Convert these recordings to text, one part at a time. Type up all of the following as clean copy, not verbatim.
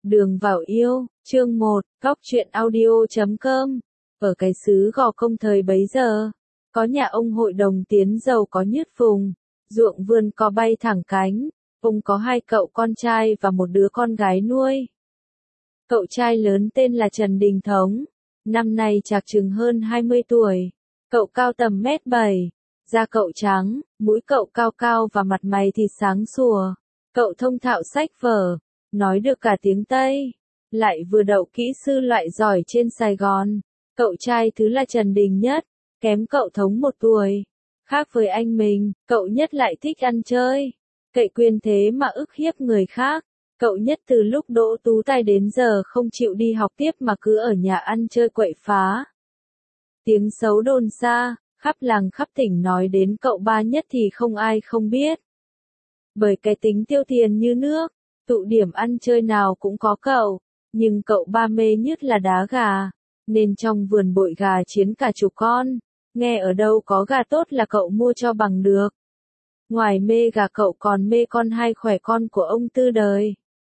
Đường vào yêu, chương 1, Góc truyện audio.com. Ở cái xứ Gò Công thời bấy giờ, có nhà ông hội đồng tiến giàu có nhứt phùng, ruộng vườn có bay thẳng cánh, ông có 2 cậu con trai và 1 đứa con gái nuôi. Cậu trai lớn tên là Trần Đình Thống, năm nay chạc chừng hơn 20 tuổi, cậu cao tầm 1m7, da cậu trắng, mũi cậu cao cao và mặt mày thì sáng sủa, cậu thông thạo sách vở, nói được cả tiếng Tây, lại vừa đậu kỹ sư loại giỏi trên Sài Gòn. Cậu trai thứ là Trần Đình Nhất, kém cậu Thống 1 tuổi. Khác với anh mình, cậu Nhất lại thích ăn chơi, cậy quyền thế mà ức hiếp người khác. Cậu Nhất từ lúc đỗ tú tài đến giờ không chịu đi học tiếp mà cứ ở nhà ăn chơi quậy phá. Tiếng xấu đồn xa, khắp làng khắp tỉnh nói đến cậu ba Nhất thì không ai không biết. Bởi cái tính tiêu tiền như nước, tụ điểm ăn chơi nào cũng có cậu, nhưng cậu ba mê nhất là đá gà, nên trong vườn bội gà chiến cả chục con, nghe ở đâu có gà tốt là cậu mua cho bằng được. Ngoài mê gà cậu còn mê con Hai Khỏe con của ông Tư Đời.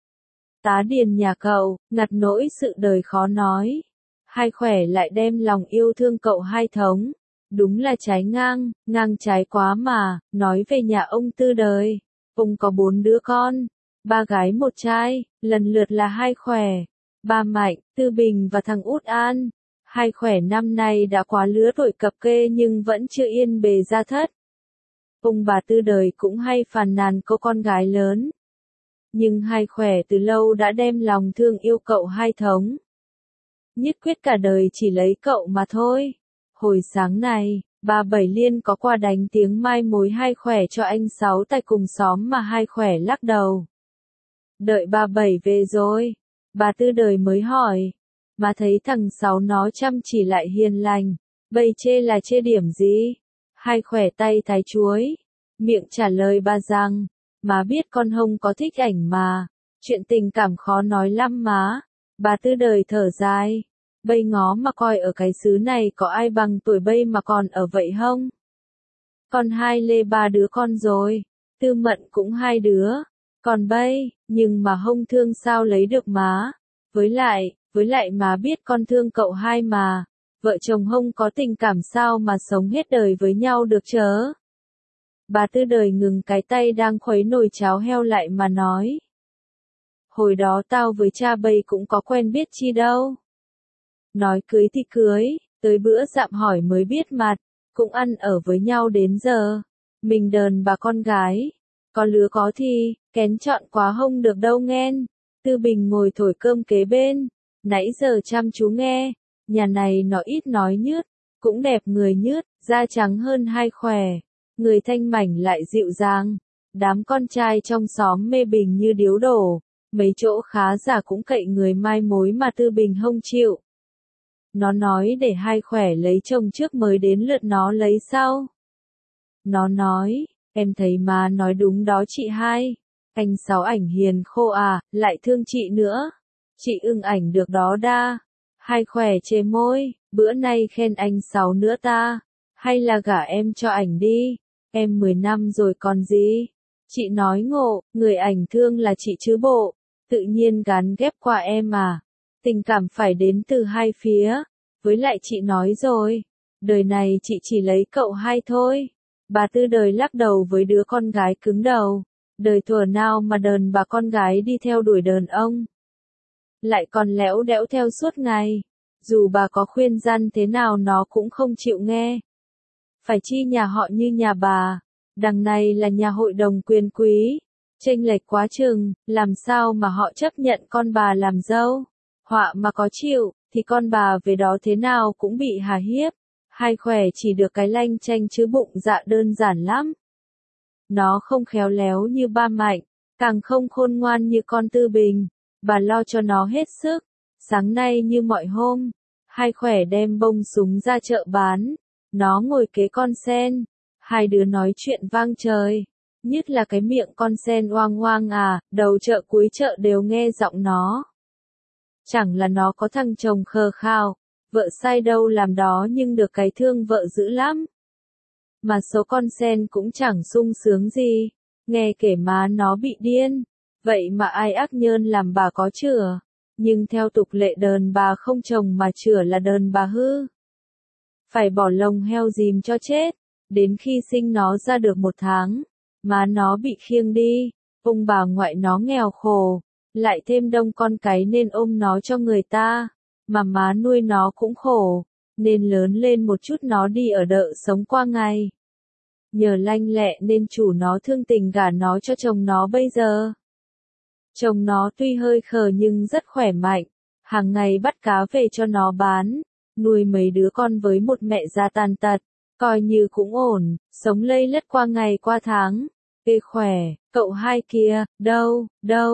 Tá điền nhà cậu, ngặt nỗi sự đời khó nói. Hai Khỏe lại đem lòng yêu thương cậu Hai Thống. Đúng là trái ngang, ngang trái quá mà, nói về nhà ông Tư Đời. Ông có 4 đứa con, 3 gái 1 trai, lần lượt là Hai Khỏe, Ba Mạnh, Tư Bình và thằng Út An. Hai Khỏe năm nay đã quá lứa tuổi cập kê nhưng vẫn chưa yên bề gia thất. Ông bà Tư Đời cũng hay phàn nàn cô con gái lớn. Nhưng Hai Khỏe từ lâu đã đem lòng thương yêu cậu Hai Thống. Nhất quyết cả đời chỉ lấy cậu mà thôi. Hồi sáng này, bà Bảy Liên có qua đánh tiếng mai mối Hai Khỏe cho anh Sáu tại cùng xóm mà Hai Khỏe lắc đầu. Đợi bà Bảy về rồi, bà Tư Đời mới hỏi, mà thấy thằng Sáu nó chăm chỉ lại hiền lành, bây chê là chê điểm gì? Hai Khỏe tay thái chuối, miệng trả lời bà rằng, má biết con Hông có thích ảnh mà, chuyện tình cảm khó nói lắm má. Bà Tư Đời thở dài, bây ngó mà coi ở cái xứ này có ai bằng tuổi bây mà còn ở vậy không? Con Hai Lê 3 đứa con rồi, Tư Mận cũng 2 đứa, còn bây, nhưng mà Hông thương sao lấy được má. Với lại má biết con thương cậu Hai mà, vợ chồng Hông có tình cảm sao mà sống hết đời với nhau được chớ. Bà Tư Đời ngừng cái tay đang khuấy nồi cháo heo lại mà nói. Hồi đó tao với cha bây cũng có quen biết chi đâu. Nói cưới thì cưới, tới bữa dạm hỏi mới biết mặt, cũng ăn ở với nhau đến giờ. Mình đờn bà con gái, có lứa có thì, kén chọn quá Hông được đâu nghen. Tư Bình ngồi thổi cơm kế bên, nãy giờ chăm chú nghe, nhà này nó ít nói nhứt, cũng đẹp người nhứt, da trắng hơn Hai Khỏe, người thanh mảnh lại dịu dàng. Đám con trai trong xóm mê Bình như điếu đổ, mấy chỗ khá giả cũng cậy người mai mối mà Tư Bình không chịu. Nó nói để Hai Khỏe lấy chồng trước mới đến lượt nó lấy sau. Nó nói, em thấy má nói đúng đó chị Hai. Anh Sáu ảnh hiền khô à, lại thương chị nữa. Chị ưng ảnh được đó đa. Hai Khỏe chê môi, bữa nay khen anh Sáu nữa ta. Hay là gả em cho ảnh đi, em 10 năm rồi còn gì. Chị nói ngộ, người ảnh thương là chị chứ bộ, tự nhiên gán ghép qua em à. Tình cảm phải đến từ hai phía. Với lại chị nói rồi, đời này chị chỉ lấy cậu Hai thôi. Bà Tư Đời lắc đầu với đứa con gái cứng đầu. Đời thuở nào mà đờn bà con gái đi theo đuổi đờn ông. Lại còn lẽo đẽo theo suốt ngày. Dù bà có khuyên răn thế nào nó cũng không chịu nghe. Phải chi nhà họ như nhà bà. Đằng này là nhà hội đồng quyền quý. Chênh lệch quá chừng, làm sao mà họ chấp nhận con bà làm dâu. Họa mà có chịu, thì con bà về đó thế nào cũng bị hà hiếp. Hai Khỏe chỉ được cái lanh chanh chứ bụng dạ đơn giản lắm. Nó không khéo léo như ba Mạnh, càng không khôn ngoan như con Tư Bình. Bà lo cho nó hết sức. Sáng nay như mọi hôm, Hai Khỏe đem bông súng ra chợ bán. Nó ngồi kế con sen. 2 đứa nói chuyện vang trời. Nhất là cái miệng con sen oang oang à, đầu chợ cuối chợ đều nghe giọng nó. Chẳng là nó có thằng chồng khờ khào, vợ sai đâu làm đó nhưng được cái thương vợ dữ lắm. Mà số con sen cũng chẳng sung sướng gì, nghe kể má nó bị điên, Vậy mà ai ác nhơn làm bà có chửa. Nhưng theo tục lệ đờn bà không chồng mà chửa là đờn bà hư. Phải bỏ lông heo dìm cho chết. Đến khi sinh nó ra được 1 tháng, má nó bị khiêng đi. Ông bà ngoại nó nghèo khổ, lại thêm đông con cái nên ôm nó cho người ta. Mà má nuôi nó cũng khổ, nên lớn lên một chút nó đi ở đợ sống qua ngày. Nhờ lanh lẹ nên chủ nó thương tình gả nó cho chồng nó bây giờ. Chồng nó tuy hơi khờ nhưng rất khỏe mạnh, hàng ngày bắt cá về cho nó bán, nuôi mấy đứa con với một mẹ già tàn tật, coi như cũng ổn, sống lây lất qua ngày qua tháng. Ê khỏe, cậu hai kia, đâu,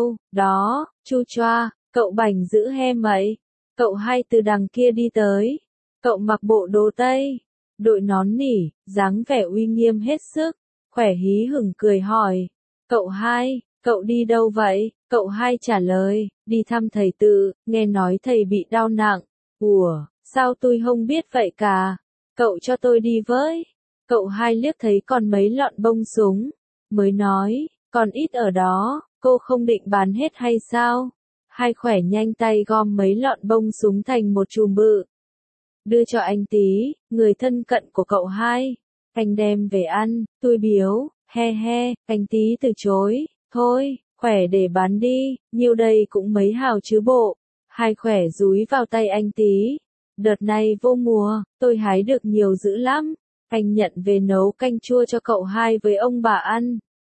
đó, chu choa, cậu bảnh dữ he mậy. Cậu hai từ đằng kia đi tới. Cậu mặc bộ đồ tây, đội nón nỉ, dáng vẻ uy nghiêm hết sức, khỏe hí hửng cười hỏi. Cậu hai, cậu đi đâu vậy? Cậu hai trả lời, đi thăm thầy tự, nghe nói thầy bị đau nặng. Ủa, sao tôi không biết vậy cả? Cậu cho tôi đi với. Cậu hai liếc thấy còn mấy lọn bông súng, mới nói, còn ít ở đó, cô không định bán hết hay sao? Hai khỏe nhanh tay gom mấy lọn bông súng thành một chùm bự. Đưa cho anh tí, người thân cận của cậu hai. Anh đem về ăn, tôi biếu, he, anh tí từ chối, thôi, khỏe để bán đi, nhiêu đây cũng mấy hào chứ bộ. Hai khỏe dúi vào tay anh tí. Đợt này vô mùa, tôi hái được nhiều dữ lắm. Anh nhận về nấu canh chua cho cậu hai với ông bà ăn.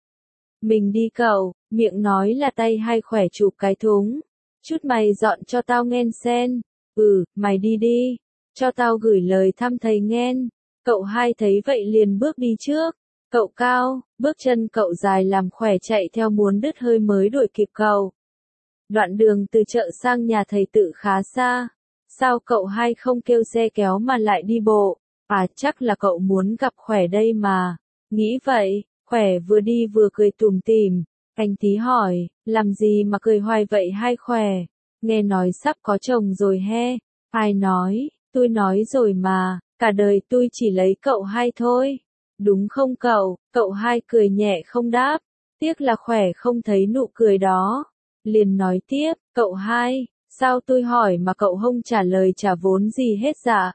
Mình đi cậu, miệng nói là tay hai khỏe chụp cái thúng. Chút mày dọn cho tao nghen sen. Mày đi đi. Cho tao gửi lời thăm thầy nghen. Cậu hai thấy vậy liền bước đi trước. Cậu cao, bước chân cậu dài làm khỏe chạy theo muốn đứt hơi mới đuổi kịp cậu. Đoạn đường từ chợ sang nhà thầy tự khá xa. Sao cậu hai không kêu xe kéo mà lại đi bộ? À chắc là cậu muốn gặp khỏe đây mà. Nghĩ vậy, khỏe vừa đi vừa cười tủm tỉm. Anh tí hỏi, làm gì mà cười hoài vậy hai khỏe? Nghe nói sắp có chồng rồi he. Ai nói, tôi nói rồi mà, cả đời tôi chỉ lấy cậu hai thôi. Đúng không cậu? Cậu hai cười nhẹ không đáp. Tiếc là khỏe không thấy nụ cười đó. Liền nói tiếp, cậu hai, sao tôi hỏi mà cậu không trả lời trả vốn gì hết dạ?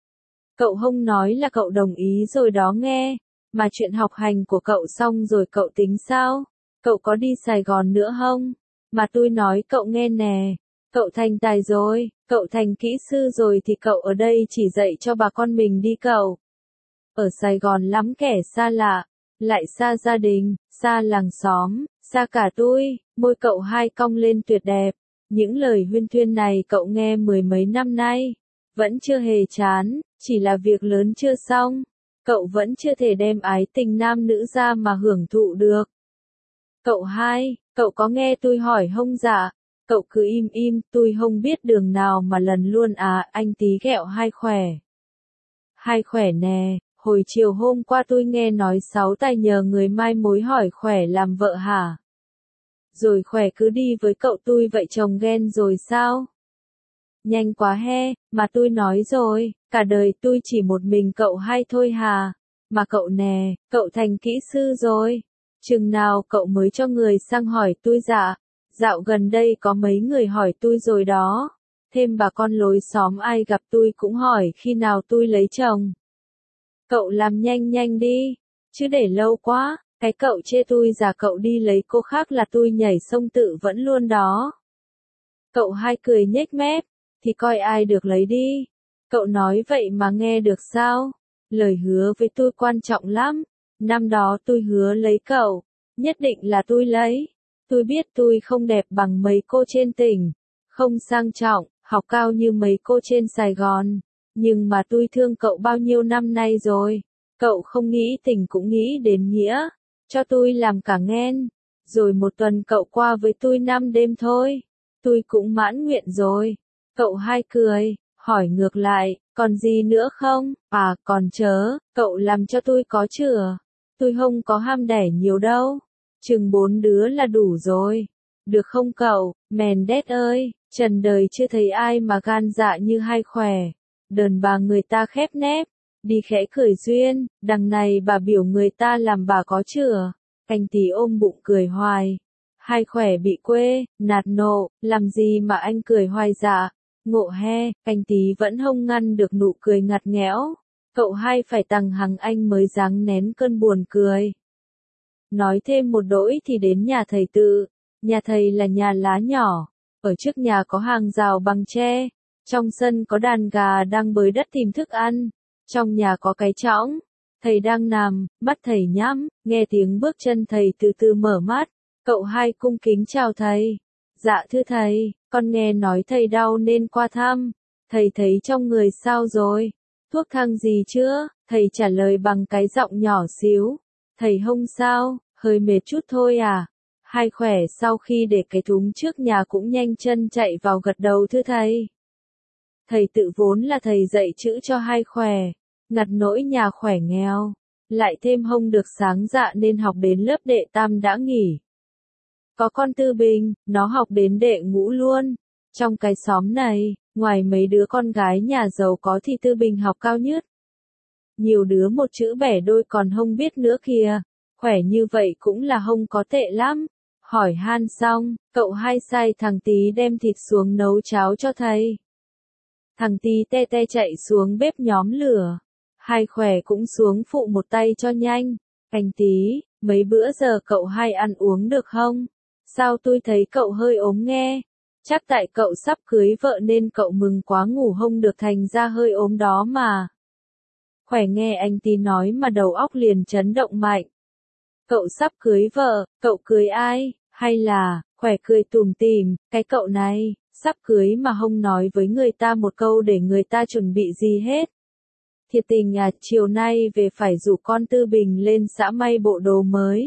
Cậu không nói là cậu đồng ý rồi đó nghe. Mà chuyện học hành của cậu xong rồi cậu tính sao? Cậu có đi Sài Gòn nữa không? Mà tôi nói cậu nghe nè. Cậu thành tài rồi, cậu thành kỹ sư rồi thì cậu ở đây chỉ dạy cho bà con mình đi cậu. Ở Sài Gòn lắm kẻ xa lạ, lại xa gia đình, xa làng xóm, xa cả tôi. Môi cậu hai cong lên tuyệt đẹp. Những lời huyên thuyên này cậu nghe 10 mấy năm nay. Vẫn chưa hề chán, chỉ là việc lớn chưa xong. Cậu vẫn chưa thể đem ái tình nam nữ ra mà hưởng thụ được. Cậu hai, cậu có nghe tôi hỏi không dạ? Cậu cứ im, tôi không biết đường nào mà lần luôn à, anh tí ghẹo hai khỏe. Hai khỏe nè, hồi chiều hôm qua tôi nghe nói Sáu Tài nhờ người mai mối hỏi khỏe làm vợ hả? Rồi khỏe cứ đi với cậu tôi vậy chồng ghen rồi sao? Nhanh quá he, mà tôi nói rồi, cả đời tôi chỉ một mình cậu hai thôi hà. Mà cậu nè, cậu thành kỹ sư rồi. Chừng nào cậu mới cho người sang hỏi tôi dạ? Dạo gần đây có mấy người hỏi tôi rồi đó. Thêm bà con lối xóm ai gặp tôi cũng hỏi khi nào tôi lấy chồng. Cậu làm nhanh đi, chứ để lâu quá, cái cậu chê tôi già cậu đi lấy cô khác là tôi nhảy sông tự vẫn luôn đó. Cậu hai cười nhếch mép, thì coi ai được lấy đi. Cậu nói vậy mà nghe được sao? Lời hứa với tôi quan trọng lắm. Năm đó tôi hứa lấy cậu, nhất định là tôi lấy. Tôi biết tôi không đẹp bằng mấy cô trên tỉnh, không sang trọng, học cao như mấy cô trên Sài Gòn. Nhưng mà tôi thương cậu bao nhiêu năm nay rồi. Cậu không nghĩ tình cũng nghĩ đến nghĩa. Cho tôi làm cả nghen. Rồi một tuần cậu qua với tôi 5 đêm thôi. Tôi cũng mãn nguyện rồi. Cậu hai cười, hỏi ngược lại, còn gì nữa không? À còn chớ, cậu làm cho tôi có chửa. Tôi không có ham đẻ nhiều đâu. Chừng 4 đứa là đủ rồi. Được không cậu, mèn đét ơi, trần đời chưa thấy ai mà gan dạ như hai khỏe. Đờn bà người ta khép nép, đi khẽ cười duyên, đằng này bà biểu người ta làm bà có chửa. Anh tí ôm bụng cười hoài. Hai khỏe bị quê, nạt nộ, làm gì mà anh cười hoài dạ. Ngộ he, canh tí vẫn không ngăn được nụ cười ngặt nghẽo. Cậu hai phải tằng hằng anh mới dáng nén cơn buồn cười. Nói thêm một đỗi thì đến nhà thầy Tự. Nhà thầy là nhà lá nhỏ. Ở trước nhà có hàng rào bằng tre. Trong sân có đàn gà đang bới đất tìm thức ăn. Trong nhà có cái chõng. Thầy đang nằm, mắt thầy nhắm, nghe tiếng bước chân thầy từ từ mở mắt. Cậu hai cung kính chào thầy. Dạ thưa thầy, con nghe nói thầy đau nên qua thăm. Thầy thấy trong người sao rồi? Thuốc thang gì chưa? Thầy trả lời bằng cái giọng nhỏ xíu. Thầy không sao, hơi mệt chút thôi à. Hai khỏe sau khi để cái thúng trước nhà cũng nhanh chân chạy vào gật đầu thưa thầy. Thầy Tự vốn là thầy dạy chữ cho hai khỏe. Ngặt nỗi nhà khỏe nghèo. Lại thêm không được sáng dạ nên học đến lớp đệ tam đã nghỉ. Có con Tư Bình, nó học đến đệ ngũ luôn. Trong cái xóm này, ngoài mấy đứa con gái nhà giàu có thì Tư Bình học cao nhất. Nhiều đứa một chữ bẻ đôi còn không biết nữa kìa. Khỏe như vậy cũng là không có tệ lắm. Hỏi han xong, cậu hai sai thằng Tí đem thịt xuống nấu cháo cho thầy. Thằng Tí te te chạy xuống bếp nhóm lửa. Hai khỏe cũng xuống phụ một tay cho nhanh. Anh Tí, mấy bữa giờ cậu hai ăn uống được không? Sao tôi thấy cậu hơi ốm nghe? Chắc tại cậu sắp cưới vợ nên cậu mừng quá ngủ không được thành ra hơi ốm đó mà. Khỏe nghe anh Tí nói mà đầu óc liền chấn động mạnh. Cậu sắp cưới vợ, cậu cưới ai? Hay là, khỏe cười tủm tỉm, cái cậu này, sắp cưới mà không nói với người ta một câu để người ta chuẩn bị gì hết. Thiệt tình à, chiều nay về phải rủ con Tư Bình lên xã may bộ đồ mới.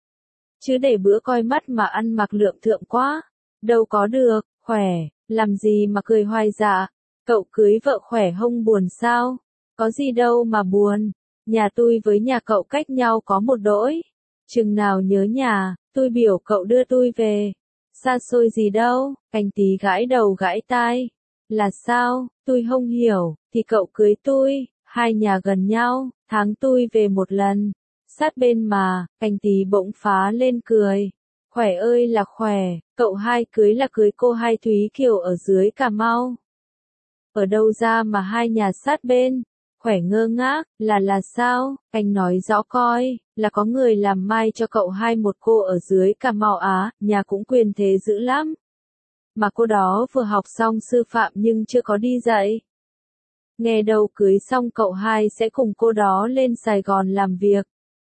Chứ để bữa coi mắt mà ăn mặc lượng thượng quá. Đâu có được, khỏe, làm gì mà cười hoài dạ. Cậu cưới vợ khỏe không buồn sao? Có gì đâu mà buồn. Nhà tôi với nhà cậu cách nhau có một đỗi. Chừng nào nhớ nhà, tôi biểu cậu đưa tôi về. Xa xôi gì đâu, anh Tí gãi đầu gãi tai. Là sao, tôi không hiểu, thì cậu cưới tôi, hai nhà gần nhau, tháng tôi về một lần. Sát bên mà, anh Tí bỗng phá lên cười. Khỏe ơi là khỏe, cậu hai cưới là cưới cô hai Thúy Kiều ở dưới Cà Mau. Ở đâu ra mà hai nhà sát bên? Khỏe ngơ ngác, là sao? Anh nói rõ coi, là có người làm mai cho cậu hai một cô ở dưới Cà Mau á, nhà cũng quyền thế dữ lắm. Mà cô đó vừa học xong sư phạm nhưng chưa có đi dạy. Nghe đâu cưới xong cậu hai sẽ cùng cô đó lên Sài Gòn làm việc.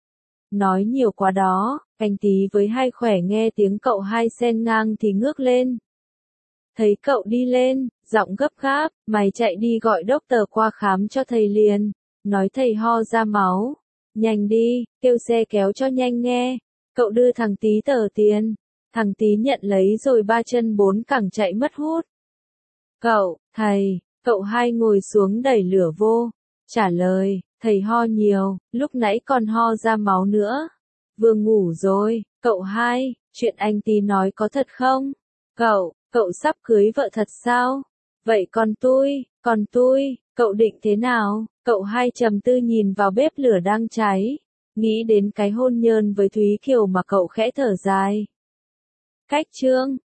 Nói nhiều quá đó, anh Tí với hai khỏe nghe tiếng cậu hai xen ngang thì ngước lên. Thấy cậu đi lên, giọng gấp gáp, mày chạy đi gọi doctor qua khám cho thầy liền. Nói thầy ho ra máu. Nhanh đi, kêu xe kéo cho nhanh nghe. Cậu đưa thằng Tí tờ tiền. Thằng Tí nhận lấy rồi ba chân bốn cẳng chạy mất hút. Cậu, thầy, cậu hai ngồi xuống đẩy lửa vô. Trả lời, thầy ho nhiều, lúc nãy còn ho ra máu nữa. Vừa ngủ rồi, cậu hai, chuyện anh Tí nói có thật không? Cậu sắp cưới vợ thật sao? Vậy còn tôi, cậu định thế nào? Cậu hai trầm tư nhìn vào bếp lửa đang cháy. Nghĩ đến cái hôn nhân với Thúy Kiều mà cậu khẽ thở dài. Cách chương